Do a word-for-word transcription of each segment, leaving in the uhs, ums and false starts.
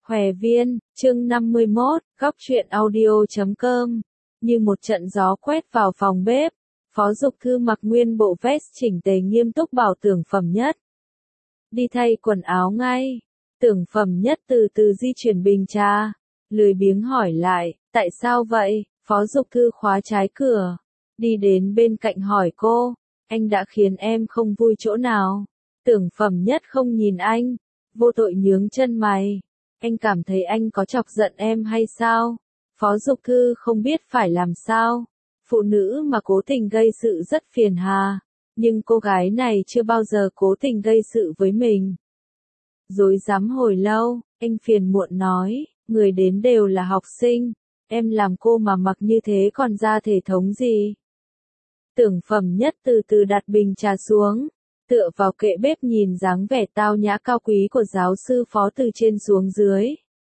Hòe Viên, chương năm mươi mốt, góc truyện audio chấm com. Như một trận gió quét vào phòng bếp, Phó Dục Thư mặc nguyên bộ vest chỉnh tề nghiêm túc bảo Tưởng Phẩm Nhất. Đi thay quần áo ngay. Tưởng Phẩm Nhất từ từ di chuyển bình trà, lười biếng hỏi lại, tại sao vậy? Phó Dục Thư khóa trái cửa, đi đến bên cạnh hỏi cô, anh đã khiến em không vui chỗ nào? Tưởng Phẩm Nhất không nhìn anh, vô tội nhướng chân mày. Anh cảm thấy anh có chọc giận em hay sao? Phó Dục Thư không biết phải làm sao. Phụ nữ mà cố tình gây sự rất phiền hà, nhưng cô gái này chưa bao giờ cố tình gây sự với mình. Dối dám hồi lâu, anh phiền muộn nói, người đến đều là học sinh, em làm cô mà mặc như thế còn ra thể thống gì? Tưởng Phẩm Nhất từ từ đặt bình trà xuống, tựa vào kệ bếp nhìn dáng vẻ tao nhã cao quý của giáo sư Phó từ trên xuống dưới.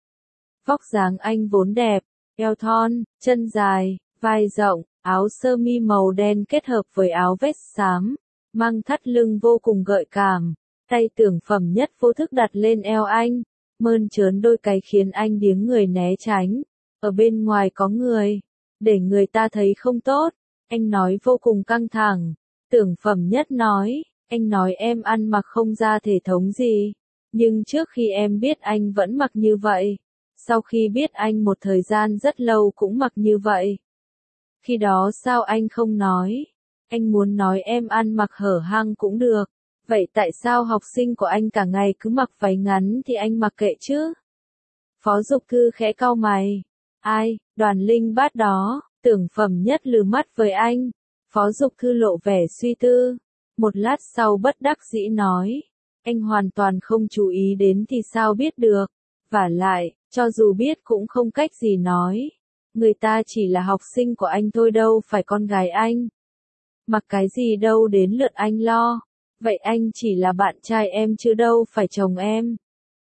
Vóc dáng anh vốn đẹp, eo thon, chân dài, vai rộng, áo sơ mi màu đen kết hợp với áo vest xám, mang thắt lưng vô cùng gợi cảm. Tay Tưởng Phẩm Nhất vô thức đặt lên eo anh, mơn trớn đôi cái khiến anh điếng người né tránh. Ở bên ngoài có người, để người ta thấy không tốt. Anh nói vô cùng căng thẳng. Tưởng Phẩm Nhất nói, anh nói em ăn mặc không ra thể thống gì, nhưng trước khi em biết anh vẫn mặc như vậy, sau khi biết anh một thời gian rất lâu cũng mặc như vậy. Khi đó sao anh không nói? Anh muốn nói em ăn mặc hở hang cũng được, vậy tại sao học sinh của anh cả ngày cứ mặc váy ngắn thì anh mặc kệ chứ? Phó Dục Thư khẽ cau mày. Ai, Đoàn Linh Bát đó? Tưởng Phẩm Nhất lừ mắt với anh. Phó Dục Thư lộ vẻ suy tư. Một lát sau bất đắc dĩ nói, anh hoàn toàn không chú ý đến thì sao biết được, vả lại, cho dù biết cũng không cách gì nói, người ta chỉ là học sinh của anh thôi đâu phải con gái anh. Mặc cái gì đâu đến lượt anh lo, vậy anh chỉ là bạn trai em chứ đâu phải chồng em.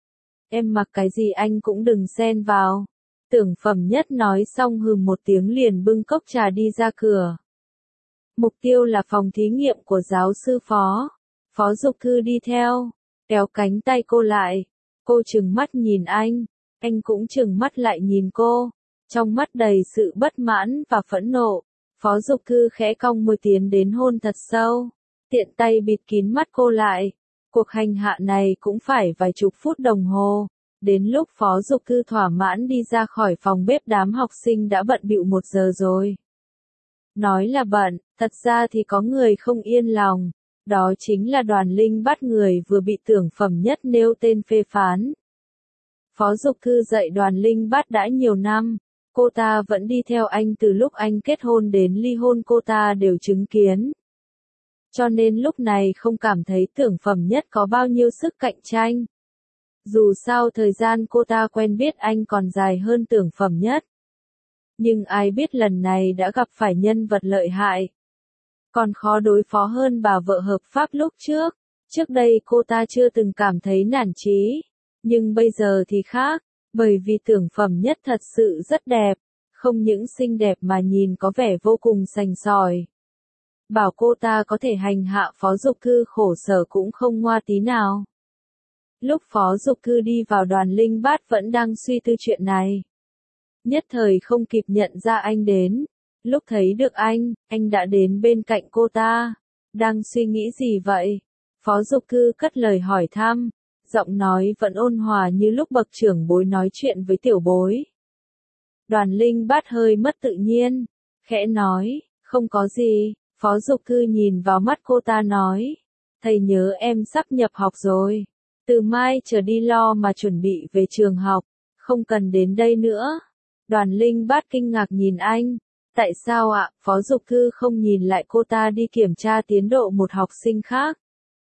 Em mặc cái gì anh cũng đừng xen vào. Tưởng Phẩm Nhất nói xong hừ một tiếng liền bưng cốc trà đi ra cửa. Mục tiêu là phòng thí nghiệm của giáo sư Phó. Phó Dục Thư đi theo, kéo cánh tay cô lại. Cô trừng mắt nhìn anh, anh cũng trừng mắt lại nhìn cô. Trong mắt đầy sự bất mãn và phẫn nộ. Phó Dục Thư khẽ cong môi tiến đến hôn thật sâu, tiện tay bịt kín mắt cô lại. Cuộc hành hạ này cũng phải vài chục phút đồng hồ. Đến lúc Phó Dục Thư thỏa mãn đi ra khỏi phòng bếp đám học sinh đã bận bịu một giờ rồi. Nói là bận, thật ra thì có người không yên lòng. Đó chính là Đoàn Linh Bát người vừa bị Tưởng Phẩm Nhất nêu tên phê phán. Phó Dục Thư dạy Đoàn Linh Bát đã nhiều năm. Cô ta vẫn đi theo anh từ lúc anh kết hôn đến ly hôn cô ta đều chứng kiến. Cho nên lúc này không cảm thấy Tưởng Phẩm Nhất có bao nhiêu sức cạnh tranh. Dù sao thời gian cô ta quen biết anh còn dài hơn Tưởng Phẩm Nhất. Nhưng ai biết lần này đã gặp phải nhân vật lợi hại. Còn khó đối phó hơn bà vợ hợp pháp lúc trước. Trước đây cô ta chưa từng cảm thấy nản chí. Nhưng bây giờ thì khác. Bởi vì Tưởng Phẩm Nhất thật sự rất đẹp. Không những xinh đẹp mà nhìn có vẻ vô cùng sành sỏi. Bảo cô ta có thể hành hạ Phó Dục Thư khổ sở cũng không ngoa tí nào. Lúc Phó Dục Thư đi vào Đoàn Linh Bát vẫn đang suy tư chuyện này. Nhất thời không kịp nhận ra anh đến. Lúc thấy được anh, anh đã đến bên cạnh cô ta. Đang suy nghĩ gì vậy? Phó Dục Thư cất lời hỏi thăm. Giọng nói vẫn ôn hòa như lúc bậc trưởng bối nói chuyện với tiểu bối. Đoàn Linh Bát hơi mất tự nhiên. Khẽ nói, không có gì. Phó Dục Thư nhìn vào mắt cô ta nói. Thầy nhớ em sắp nhập học rồi. Từ mai trở đi lo mà chuẩn bị về trường học. Không cần đến đây nữa. Đoàn Linh Bát kinh ngạc nhìn anh. Tại sao ạ? Phó Dục Thư không nhìn lại cô ta đi kiểm tra tiến độ một học sinh khác.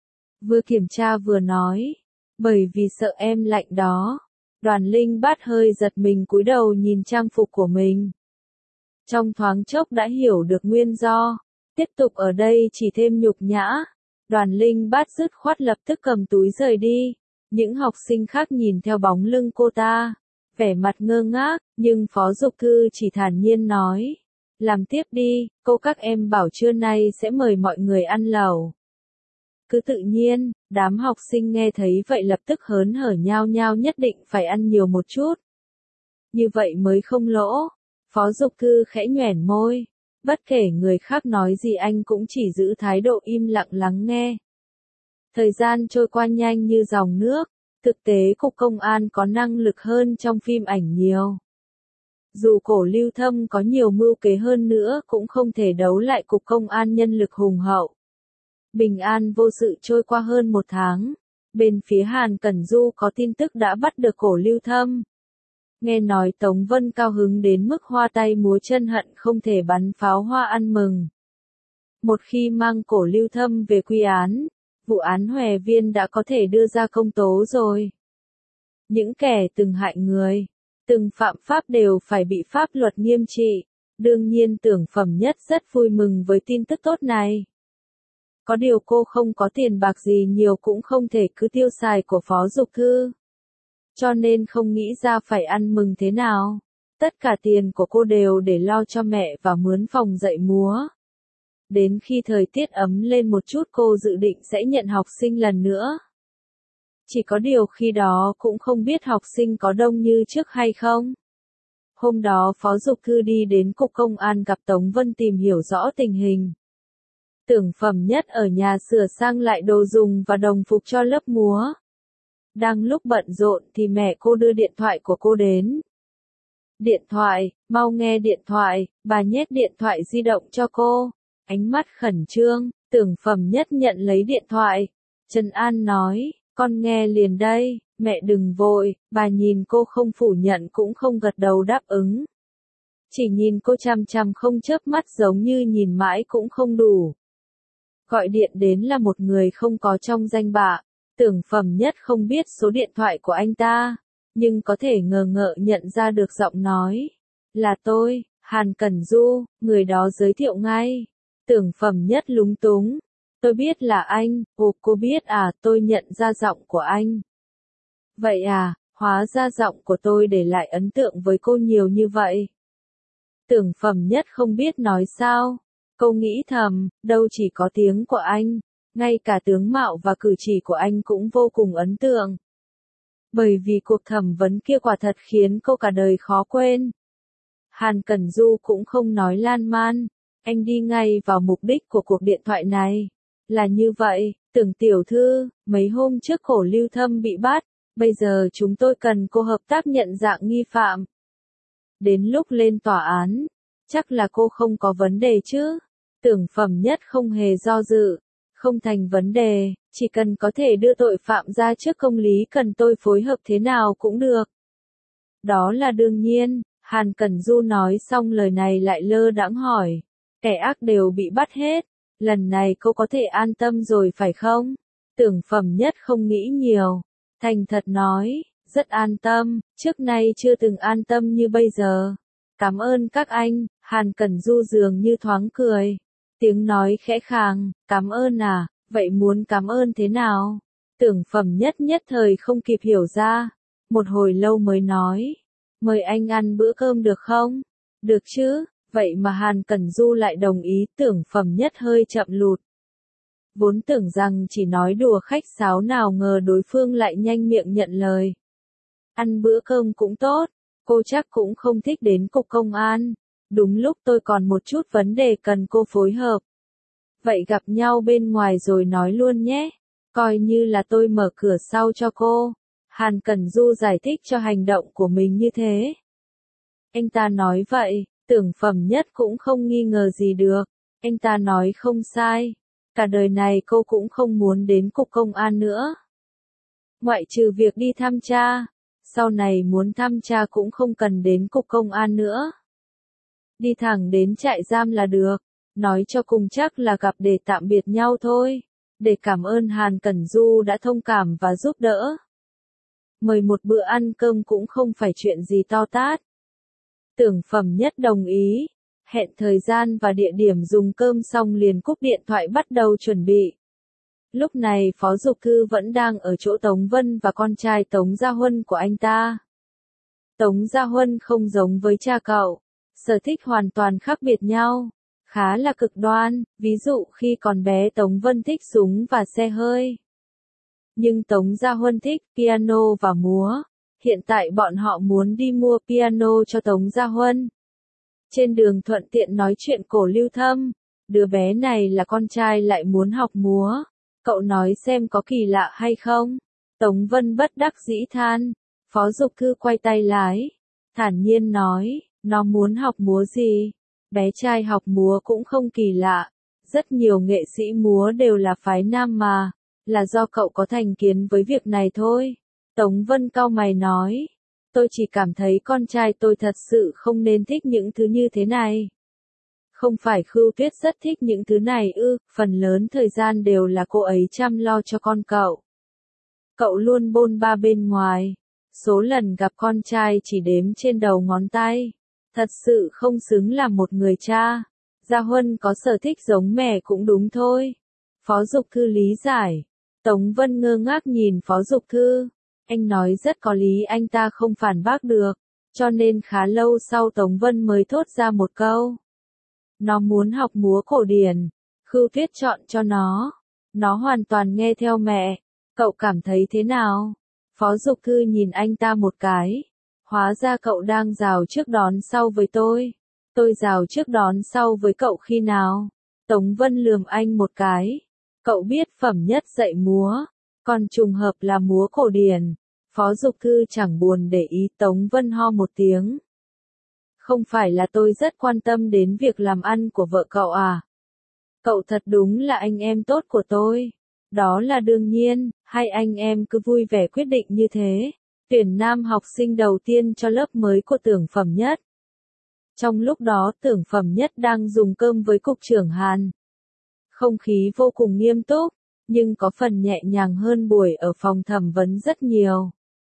Vừa kiểm tra vừa nói. Bởi vì sợ em lạnh đó. Đoàn Linh Bát hơi giật mình cúi đầu nhìn trang phục của mình. Trong thoáng chốc đã hiểu được nguyên do. Tiếp tục ở đây chỉ thêm nhục nhã. Đoàn Linh Bát dứt khoát lập tức cầm túi rời đi. Những học sinh khác nhìn theo bóng lưng cô ta. Vẻ mặt ngơ ngác, nhưng Phó Dục Thư chỉ thản nhiên nói. Làm tiếp đi, cô các em bảo trưa nay sẽ mời mọi người ăn lẩu. Cứ tự nhiên, đám học sinh nghe thấy vậy lập tức hớn hở nhao nhao nhất định phải ăn nhiều một chút. Như vậy mới không lỗ. Phó Dục Thư khẽ nhoẻn môi. Bất kể người khác nói gì anh cũng chỉ giữ thái độ im lặng lắng nghe. Thời gian trôi qua nhanh như dòng nước. Thực tế Cục Công an có năng lực hơn trong phim ảnh nhiều. Dù Cổ Lưu Thâm có nhiều mưu kế hơn nữa cũng không thể đấu lại Cục Công an nhân lực hùng hậu. Bình an vô sự trôi qua hơn một tháng. Bên phía Hàn Cẩn Du có tin tức đã bắt được Cổ Lưu Thâm. Nghe nói Tống Vân cao hứng đến mức hoa tay múa chân hận không thể bắn pháo hoa ăn mừng. Một khi mang Cổ Lưu Thâm về quy án, vụ án Hòe Viên đã có thể đưa ra công tố rồi. Những kẻ từng hại người, từng phạm pháp đều phải bị pháp luật nghiêm trị. Đương nhiên Tưởng Phẩm Nhất rất vui mừng với tin tức tốt này. Có điều cô không có tiền bạc gì nhiều cũng không thể cứ tiêu xài của Phó Dục Thư. Cho nên không nghĩ ra phải ăn mừng thế nào. Tất cả tiền của cô đều để lo cho mẹ và mướn phòng dạy múa. Đến khi thời tiết ấm lên một chút cô dự định sẽ nhận học sinh lần nữa. Chỉ có điều khi đó cũng không biết học sinh có đông như trước hay không. Hôm đó Phó Dục Thư đi đến Cục Công an gặp Tống Vân tìm hiểu rõ tình hình. Tưởng Phẩm Nhất ở nhà sửa sang lại đồ dùng và đồng phục cho lớp múa. Đang lúc bận rộn thì mẹ cô đưa điện thoại của cô đến. Điện thoại, mau nghe điện thoại, bà nhét điện thoại di động cho cô. Ánh mắt khẩn trương, Tưởng Phẩm Nhất nhận lấy điện thoại. Trần An nói, con nghe liền đây, mẹ đừng vội, bà nhìn cô không phủ nhận cũng không gật đầu đáp ứng. Chỉ nhìn cô chằm chằm không chớp mắt giống như nhìn mãi cũng không đủ. Gọi điện đến là một người không có trong danh bạ. Tưởng Phẩm Nhất không biết số điện thoại của anh ta, nhưng có thể ngờ ngợ nhận ra được giọng nói. Là tôi, Hàn Cẩn Du, người đó giới thiệu ngay. Tưởng Phẩm Nhất lúng túng. Tôi biết là anh, ồ cô biết à, tôi nhận ra giọng của anh. Vậy à, hóa ra giọng của tôi để lại ấn tượng với cô nhiều như vậy. Tưởng Phẩm Nhất không biết nói sao. Cô nghĩ thầm, đâu chỉ có tiếng của anh. Ngay cả tướng mạo và cử chỉ của anh cũng vô cùng ấn tượng. Bởi vì cuộc thẩm vấn kia quả thật khiến cô cả đời khó quên. Hàn Cẩn Du cũng không nói lan man. Anh đi ngay vào mục đích của cuộc điện thoại này. Là như vậy, Tưởng tiểu thư, mấy hôm trước Cổ Lưu Thâm bị bắt. Bây giờ chúng tôi cần cô hợp tác nhận dạng nghi phạm. Đến lúc lên tòa án, chắc là cô không có vấn đề chứ. Tưởng Phẩm Nhất không hề do dự. Không thành vấn đề, chỉ cần có thể đưa tội phạm ra trước công lý cần tôi phối hợp thế nào cũng được. Đó là đương nhiên, Hàn Cẩn Du nói xong lời này lại lơ đãng hỏi. Kẻ ác đều bị bắt hết, lần này cô có thể an tâm rồi phải không? Tưởng Phẩm Nhất không nghĩ nhiều, thành thật nói, rất an tâm, trước nay chưa từng an tâm như bây giờ. Cảm ơn các anh, Hàn Cẩn Du dường như thoáng cười. Tiếng nói khẽ khàng, cảm ơn à, vậy muốn cảm ơn thế nào? Tưởng Phẩm Nhất nhất thời không kịp hiểu ra. Một hồi lâu mới nói, mời anh ăn bữa cơm được không? Được chứ, vậy mà Hàn Cẩn Du lại đồng ý. Tưởng Phẩm Nhất hơi chậm lụt. Vốn tưởng rằng chỉ nói đùa khách sáo nào ngờ đối phương lại nhanh miệng nhận lời. Ăn bữa cơm cũng tốt, cô chắc cũng không thích đến Cục Công an. Đúng lúc tôi còn một chút vấn đề cần cô phối hợp. Vậy gặp nhau bên ngoài rồi nói luôn nhé. Coi như là tôi mở cửa sau cho cô. Hàn Cẩn Du giải thích cho hành động của mình như thế. Anh ta nói vậy, Tưởng Phẩm Nhất cũng không nghi ngờ gì được. Anh ta nói không sai. Cả đời này cô cũng không muốn đến Cục Công an nữa. Ngoại trừ việc đi thăm cha. Sau này muốn thăm cha cũng không cần đến Cục Công an nữa. Đi thẳng đến trại giam là được. Nói cho cùng chắc là gặp để tạm biệt nhau thôi. Để cảm ơn Hàn Cẩn Du đã thông cảm và giúp đỡ. Mời một bữa ăn cơm cũng không phải chuyện gì to tát. Tưởng Phẩm Nhất đồng ý. Hẹn thời gian và địa điểm dùng cơm xong liền cúp điện thoại bắt đầu chuẩn bị. Lúc này Phó Dục Thư vẫn đang ở chỗ Tống Vân và con trai Tống Gia Huân của anh ta. Tống Gia Huân không giống với cha cậu. Sở thích hoàn toàn khác biệt nhau. khá là cực đoan, ví dụ khi còn bé Tống Vân thích súng và xe hơi. Nhưng Tống Gia Huân thích piano và múa, hiện tại bọn họ muốn đi mua piano cho Tống Gia Huân. Trên đường thuận tiện nói chuyện Cổ Lưu Thâm, đứa bé này là con trai lại muốn học múa, cậu nói xem có kỳ lạ hay không? Tống Vân bất đắc dĩ than, Phó Dục Thư quay tay lái, thản nhiên nói, nó muốn học múa gì? Bé trai học múa cũng không kỳ lạ, rất nhiều nghệ sĩ múa đều là phái nam mà, là do cậu có thành kiến với việc này thôi. Tống Vân cau mày nói, tôi chỉ cảm thấy con trai tôi thật sự không nên thích những thứ như thế này. Không phải Khưu Tuyết rất thích những thứ này ư, phần lớn thời gian đều là cô ấy chăm lo cho con cậu. Cậu luôn bôn ba bên ngoài, số lần gặp con trai chỉ đếm trên đầu ngón tay. Thật sự không xứng làm một người cha. Gia Huân có sở thích giống mẹ cũng đúng thôi. Phó Dục Thư lý giải. Tống Vân ngơ ngác nhìn Phó Dục Thư. Anh nói rất có lý, anh ta không phản bác được. Cho nên khá lâu sau Tống Vân mới thốt ra một câu. Nó muốn học múa cổ điển. Khưu Tuyết chọn cho nó. Nó hoàn toàn nghe theo mẹ. Cậu cảm thấy thế nào? Phó Dục Thư nhìn anh ta một cái. Hóa ra cậu đang rào trước đón sau với tôi. Tôi rào trước đón sau với cậu khi nào? Tống Vân lườm anh một cái. Cậu biết phẩm nhất dạy múa, còn trùng hợp là múa cổ điển. Phó Dục Thư chẳng buồn để ý. Tống Vân ho một tiếng. Không phải là tôi rất quan tâm đến việc làm ăn của vợ cậu à? Cậu thật đúng là anh em tốt của tôi. Đó là đương nhiên, hai anh em cứ vui vẻ quyết định như thế. Tuyển nam học sinh đầu tiên cho lớp mới của Tưởng Phẩm Nhất. Trong lúc đó Tưởng Phẩm Nhất đang dùng cơm với cục trưởng Hàn. Không khí vô cùng nghiêm túc, nhưng có phần nhẹ nhàng hơn buổi ở phòng thẩm vấn rất nhiều.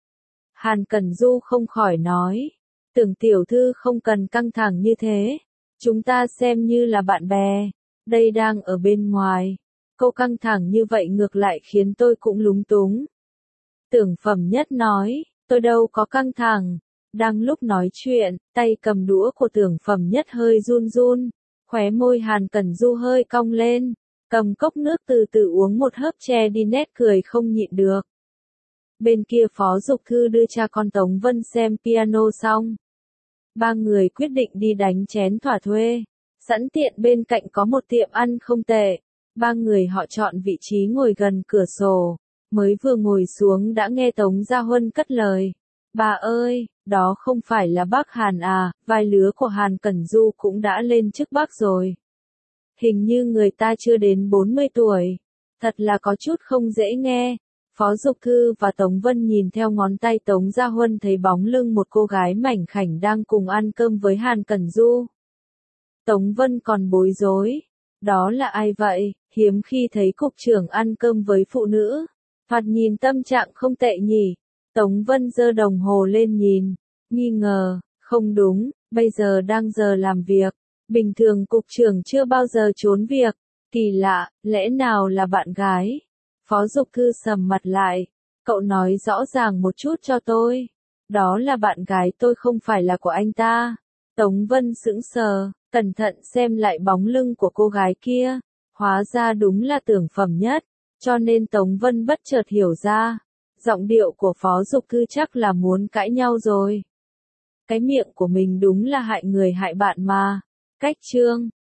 Hàn Cẩn Du không khỏi nói, Tưởng tiểu thư không cần căng thẳng như thế. Chúng ta xem như là bạn bè, đây đang ở bên ngoài. Câu căng thẳng như vậy ngược lại khiến tôi cũng lúng túng. Tưởng Phẩm Nhất nói, tôi đâu có căng thẳng. Đang lúc nói chuyện, tay cầm đũa của Tưởng Phẩm Nhất hơi run run, khóe môi Hàn Cẩn Du hơi cong lên, cầm cốc nước từ từ uống một hớp che đi nét cười không nhịn được. Bên kia Phó Dục Thư đưa cha con Tống Vân xem piano xong. Ba người quyết định đi đánh chén thỏa thuê. Sẵn tiện bên cạnh có một tiệm ăn không tệ. Ba người họ chọn vị trí ngồi gần cửa sổ. Mới vừa ngồi xuống đã nghe Tống Gia Huân cất lời. Bà ơi, đó không phải là bác Hàn à, vai lứa của Hàn Cẩn Du cũng đã lên chức bác rồi. Hình như người ta chưa đến bốn mươi tuổi. Thật là có chút không dễ nghe. Phó Dục Thư và Tống Vân nhìn theo ngón tay Tống Gia Huân thấy bóng lưng một cô gái mảnh khảnh đang cùng ăn cơm với Hàn Cẩn Du. Tống Vân còn bối rối. Đó là ai vậy? Hiếm khi thấy cục trưởng ăn cơm với phụ nữ. Thoạt nhìn tâm trạng không tệ nhỉ. Tống Vân giơ đồng hồ lên nhìn. Nghi ngờ, không đúng, bây giờ đang giờ làm việc. Bình thường cục trưởng chưa bao giờ trốn việc. Kỳ lạ, lẽ nào là bạn gái? Phó Dục Thư sầm mặt lại. Cậu nói rõ ràng một chút cho tôi. Đó là bạn gái tôi, không phải là của anh ta. Tống Vân sững sờ, cẩn thận xem lại bóng lưng của cô gái kia. Hóa ra đúng là Tưởng Phẩm Nhất. Cho nên Tống Vân bất chợt hiểu ra. Giọng điệu của Phó Dục Thư chắc là muốn cãi nhau rồi. Cái miệng của mình đúng là hại người hại bạn mà. Cách chương